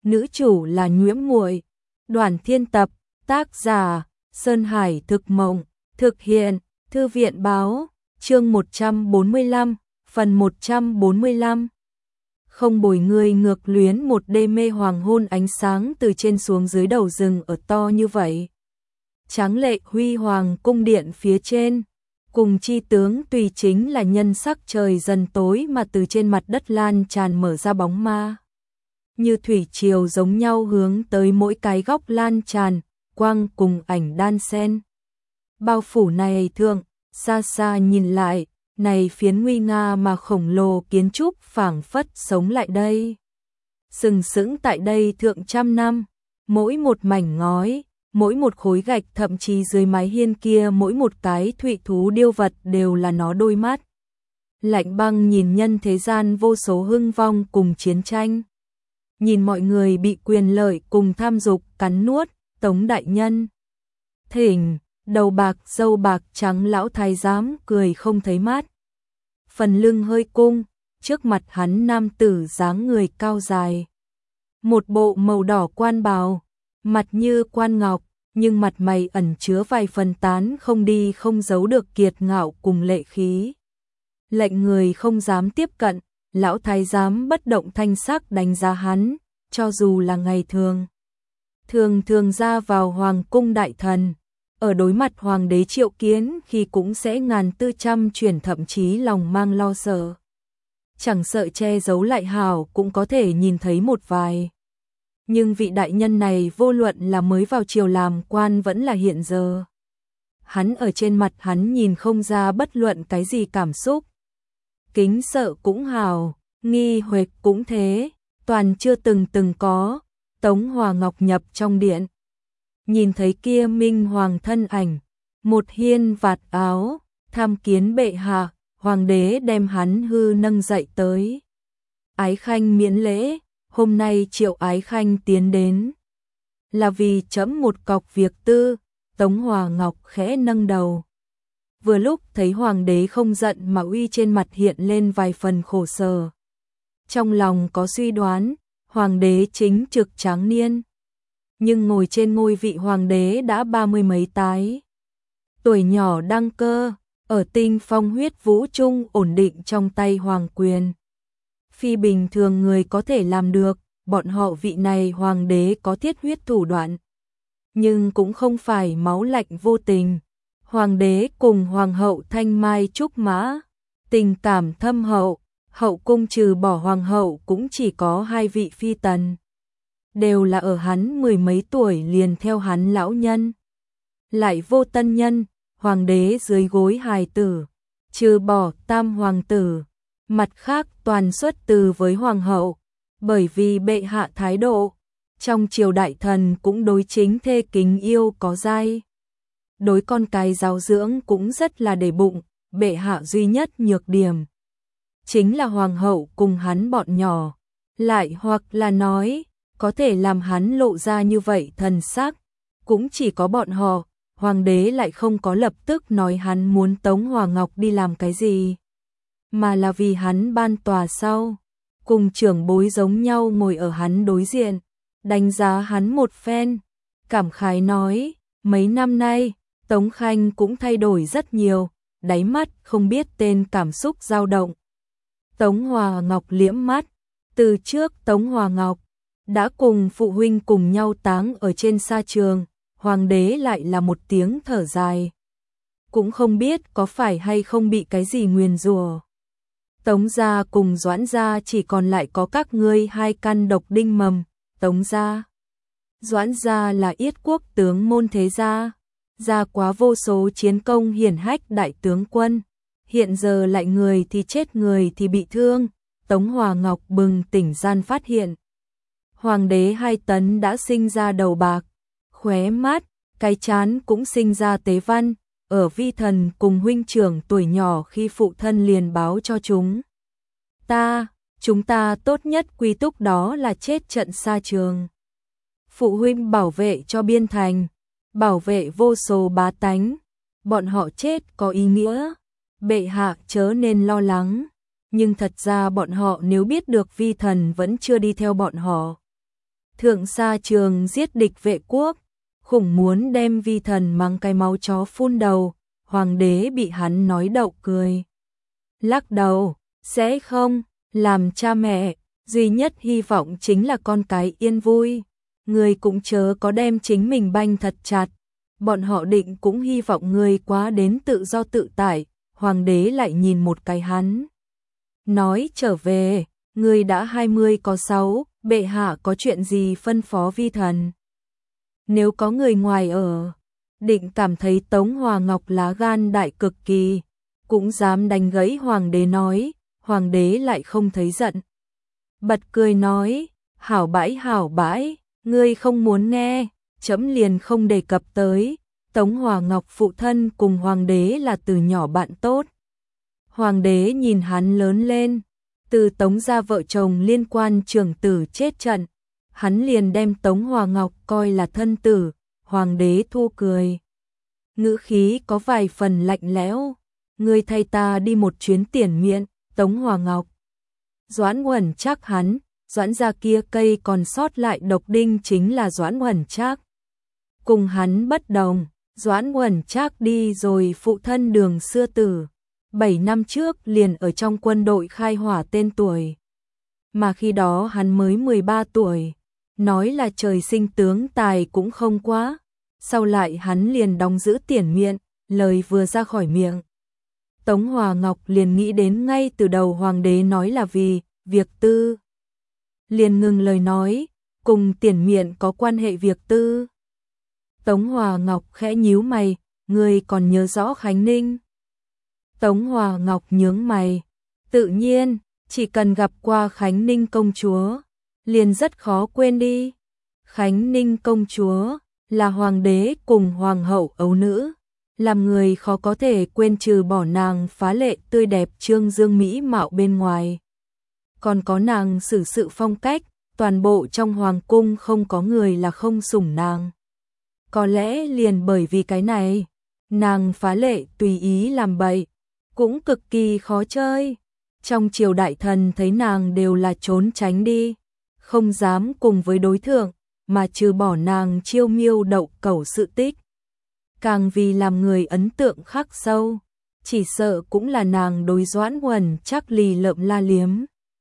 nữ chủ là Nhuễm Muội. Đoàn Thiên Tập, tác giả Sơn Hải Thực Mộng, thực hiện Thư viện Báo, chương 145, phần 145. Không bồi người ngược luyến một đêm mê hoàng hôn, ánh sáng từ trên xuống dưới đầu rừng ở to như vậy. Tráng lệ huy hoàng cung điện phía trên, cùng chi tướng tùy chính là nhân sắc trời dần tối mà từ trên mặt đất lan tràn mở ra bóng ma. Như thủy triều giống nhau hướng tới mỗi cái góc lan tràn, quang cùng ảnh đan xen. Bao phủ này thượng, xa xa nhìn lại, này phiến nguy nga mà khổng lồ kiến trúc phảng phất sống lại đây. Sừng sững tại đây thượng trăm năm, mỗi một mảnh ngói, mỗi một khối gạch, thậm chí dưới mái hiên kia mỗi một cái thụy thú điêu vật đều là nó đôi mắt. Lạnh băng nhìn nhân thế gian vô số hưng vong cùng chiến tranh. Nhìn mọi người bị quyền lợi cùng tham dục cắn nuốt, Tống đại nhân thỉnh, đầu bạc râu bạc trắng lão thái giám cười không thấy mát. Phần lưng hơi cung, trước mặt hắn nam tử dáng người cao dài. Một bộ màu đỏ quan bào, mặt như quan ngọc, nhưng mặt mày ẩn chứa vài phần tán không đi không giấu được kiệt ngạo cùng lệ khí. Lệnh người không dám tiếp cận, lão thái giám bất động thanh sắc đánh giá hắn, cho dù là ngày thường. Thường ra vào hoàng cung đại thần, ở đối mặt hoàng đế triệu kiến khi cũng sẽ ngàn tư trăm chuyển, thậm chí lòng mang lo sợ. Chẳng sợ che giấu lại hảo cũng có thể nhìn thấy một vài. Nhưng vị đại nhân này vô luận là mới vào triều làm quan vẫn là hiện giờ. Hắn ở trên mặt hắn nhìn không ra bất luận cái gì cảm xúc. Kính sợ cũng hào, nghi huệt cũng thế, toàn chưa từng có. Tống Hòa Ngọc nhập trong điện. Nhìn thấy kia minh hoàng thân ảnh, một hiên vạt áo, tham kiến bệ hạ, hoàng đế đem hắn hư nâng dậy tới. Ái khanh miễn lễ, hôm nay triệu ái khanh tiến đến. Là vì chấm một cọc việc tư, Tống Hòa Ngọc khẽ nâng đầu. Vừa lúc thấy hoàng đế không giận mà uy, trên mặt hiện lên vài phần khổ sở. Trong lòng có suy đoán, hoàng đế chính trực tráng niên. Nhưng ngồi trên ngôi vị hoàng đế đã 30 mấy tái. Tuổi nhỏ đăng cơ, ở tinh phong huyết vũ trung ổn định trong tay hoàng quyền. Phi bình thường người có thể làm được, bọn họ vị này hoàng đế có thiết huyết thủ đoạn. Nhưng cũng không phải máu lạnh vô tình. Hoàng đế cùng hoàng hậu thanh mai trúc mã, tình cảm thâm hậu, hậu cung trừ bỏ hoàng hậu cũng chỉ có 2 vị phi tần. Đều là ở hắn 10 mấy tuổi liền theo hắn lão nhân. Lại vô tân nhân, hoàng đế dưới gối hài tử, trừ bỏ tam hoàng tử, mặt khác toàn xuất từ với hoàng hậu. Bởi vì bệ hạ thái độ, trong triều đại thần cũng đối chính thê kính yêu có giai. Đối con cái giáo dưỡng cũng rất là để bụng, bệ hạ duy nhất nhược điểm chính là hoàng hậu cùng hắn bọn nhỏ, lại hoặc là nói, có thể làm hắn lộ ra như vậy thần sắc, cũng chỉ có bọn họ. Hoàng đế lại không có lập tức nói hắn muốn Tống Hòa Ngọc đi làm cái gì, mà là vì hắn ban tòa sau, cùng trưởng bối giống nhau ngồi ở hắn đối diện, đánh giá hắn một phen, cảm khái nói, mấy năm nay, Tống Khanh cũng thay đổi rất nhiều, đáy mắt không biết tên cảm xúc dao động. Tống Hòa Ngọc liễm mắt, từ trước Tống Hòa Ngọc đã cùng phụ huynh cùng nhau táng ở trên sa trường, hoàng đế lại là một tiếng thở dài. Cũng không biết có phải hay không bị cái gì nguyền rủa. Tống gia cùng Doãn gia chỉ còn lại có các ngươi 2 căn độc đinh mầm. Tống gia, Doãn gia là yết quốc tướng môn thế gia, gia quá vô số chiến công hiển hách đại tướng quân, hiện giờ lại người thì chết người thì bị thương. Tống Hòa Ngọc bừng tỉnh gian phát hiện hoàng đế 2 tấn đã sinh ra đầu bạc, khóe mắt, cái trán cũng sinh ra tế văn. Ở vi thần cùng huynh trưởng tuổi nhỏ khi phụ thân liền báo cho chúng ta tốt nhất quy túc đó là chết trận sa trường. Phụ huynh bảo vệ cho biên thành, bảo vệ vô số bá tánh, bọn họ chết có ý nghĩa, bệ hạ chớ nên lo lắng. Nhưng thật ra bọn họ nếu biết được vi thần vẫn chưa đi theo bọn họ, thượng sa trường giết địch vệ quốc, khủng muốn đem vi thần mang cái máu chó phun đầu, hoàng đế bị hắn nói đậu cười. Lắc đầu, sẽ không, làm cha mẹ, duy nhất hy vọng chính là con cái yên vui, người cũng chớ có đem chính mình banh thật chặt, bọn họ định cũng hy vọng người quá đến tự do tự tại, hoàng đế lại nhìn một cái hắn. Nói trở về, người đã 20 có 6, bệ hạ có chuyện gì phân phó vi thần. Nếu có người ngoài ở, định cảm thấy Tống Hòa Ngọc lá gan đại cực kỳ, cũng dám đánh gãy hoàng đế nói, hoàng đế lại không thấy giận. Bật cười nói, hảo bãi, ngươi không muốn nghe, chấm liền không đề cập tới, Tống Hòa Ngọc phụ thân cùng hoàng đế là từ nhỏ bạn tốt. Hoàng đế nhìn hắn lớn lên, từ Tống gia vợ chồng liên quan trưởng tử chết trận, hắn liền đem Tống Hòa Ngọc coi là thân tử, hoàng đế thu cười. Ngữ khí có vài phần lạnh lẽo, ngươi thay ta đi một chuyến tiền miện, Tống Hòa Ngọc. Doãn Uẩn Trác hắn, Doãn gia kia cây còn sót lại độc đinh chính là Doãn Uẩn Trác. Cùng hắn bất đồng, Doãn Uẩn Trác đi rồi phụ thân Đường Xưa Tử, 7 năm trước liền ở trong quân đội khai hỏa tên tuổi. Mà khi đó hắn mới 13 tuổi, nói là trời sinh tướng tài cũng không quá, sau lại hắn liền đóng giữ tiền miện, lời vừa ra khỏi miệng. Tống Hòa Ngọc liền nghĩ đến ngay từ đầu hoàng đế nói là vì việc tư. Liền ngừng lời nói, cùng tiền miện có quan hệ việc tư. Tống Hòa Ngọc khẽ nhíu mày, người còn nhớ rõ Khánh Ninh. Tống Hòa Ngọc nhướng mày, tự nhiên, chỉ cần gặp qua Khánh Ninh công chúa, liền rất khó quên đi. Khánh Ninh công chúa là hoàng đế cùng hoàng hậu ấu nữ, làm người khó có thể quên trừ bỏ nàng phá lệ tươi đẹp trương dương mỹ mạo bên ngoài. Còn có nàng xử sự phong cách, toàn bộ trong hoàng cung không có người là không sủng nàng. Có lẽ liền bởi vì cái này, nàng phá lệ tùy ý làm bậy, cũng cực kỳ khó chơi. Trong triều đại thần thấy nàng đều là trốn tránh đi, không dám cùng với đối thượng, mà trừ bỏ nàng chiêu miêu đậu cẩu sự tích. Càng vì làm người ấn tượng khắc sâu, chỉ sợ cũng là nàng đối Doãn Uẩn Trác lì lợm la liếm.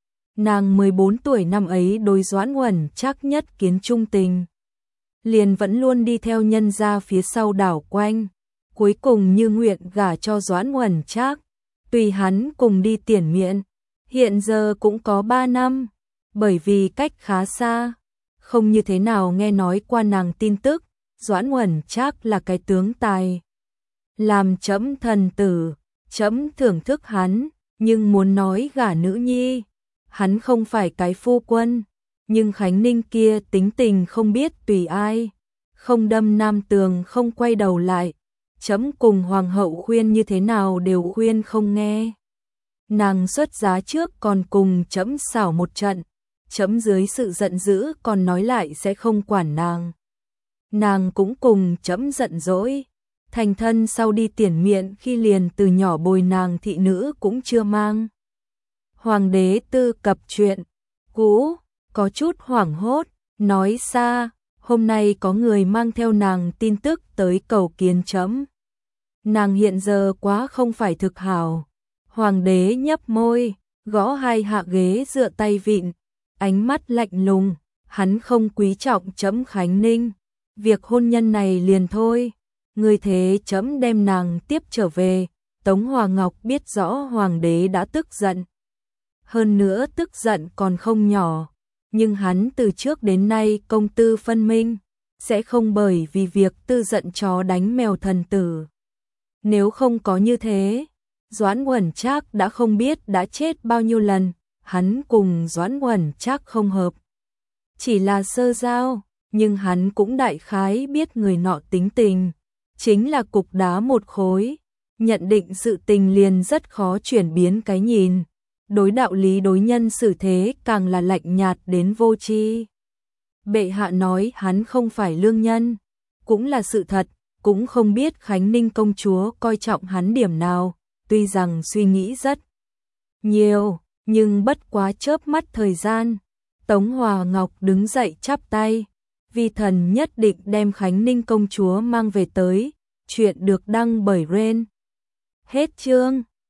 Nàng 14 tuổi năm ấy đối Doãn Uẩn Trác nhất kiến trung tình, liền vẫn luôn đi theo nhân gia phía sau đảo quanh, cuối cùng như nguyện gả cho Doãn Uẩn Trác, tùy hắn cùng đi tiền miện, hiện giờ cũng có 3 năm, bởi vì cách khá xa, không như thế nào nghe nói qua nàng tin tức, Doãn Uẩn Trác là cái tướng tài. Làm trẫm thần tử, trẫm thưởng thức hắn, nhưng muốn nói gả nữ nhi, hắn không phải cái phu quân, nhưng Khánh Ninh kia tính tình không biết tùy ai, không đâm nam tường không quay đầu lại, trẫm cùng hoàng hậu khuyên như thế nào đều khuyên không nghe. Nàng xuất giá trước còn cùng trẫm xảo một trận, trẫm dưới sự giận dữ còn nói lại sẽ không quản nàng. Nàng cũng cùng trẫm giận dỗi, thành thân sau đi tiền miện khi liền từ nhỏ bồi nàng thị nữ cũng chưa mang. Hoàng đế tư cập chuyện cũ, có chút hoảng hốt, nói xa, hôm nay có người mang theo nàng tin tức tới cầu kiến trẫm. Nàng hiện giờ quá không phải thực hảo. Hoàng đế nhấp môi, gõ hai hạ ghế dựa tay vịn, ánh mắt lạnh lùng, hắn không quý trọng trẫm Khánh Ninh. Việc hôn nhân này liền thôi, người thế trẫm đem nàng tiếp trở về. Tống Hòa Ngọc biết rõ hoàng đế đã tức giận. Hơn nữa tức giận còn không nhỏ, nhưng hắn từ trước đến nay công tư phân minh, sẽ không bởi vì việc tư giận chó đánh mèo thần tử. Nếu không có như thế, Doãn Uẩn Trác đã không biết đã chết bao nhiêu lần, hắn cùng Doãn Uẩn Trác không hợp. Chỉ là sơ giao, nhưng hắn cũng đại khái biết người nọ tính tình, chính là cục đá một khối, nhận định sự tình liền rất khó chuyển biến cái nhìn, đối đạo lý đối nhân xử thế càng là lạnh nhạt đến vô tri. Bệ hạ nói hắn không phải lương nhân, cũng là sự thật, cũng không biết Khánh Ninh công chúa coi trọng hắn điểm nào, tuy rằng suy nghĩ rất nhiều, nhưng bất quá chớp mắt thời gian, Tống Hòa Ngọc đứng dậy chắp tay, vi thần nhất định đem Khánh Ninh công chúa mang về tới, chuyện được đăng bởi Ren. Hết chương.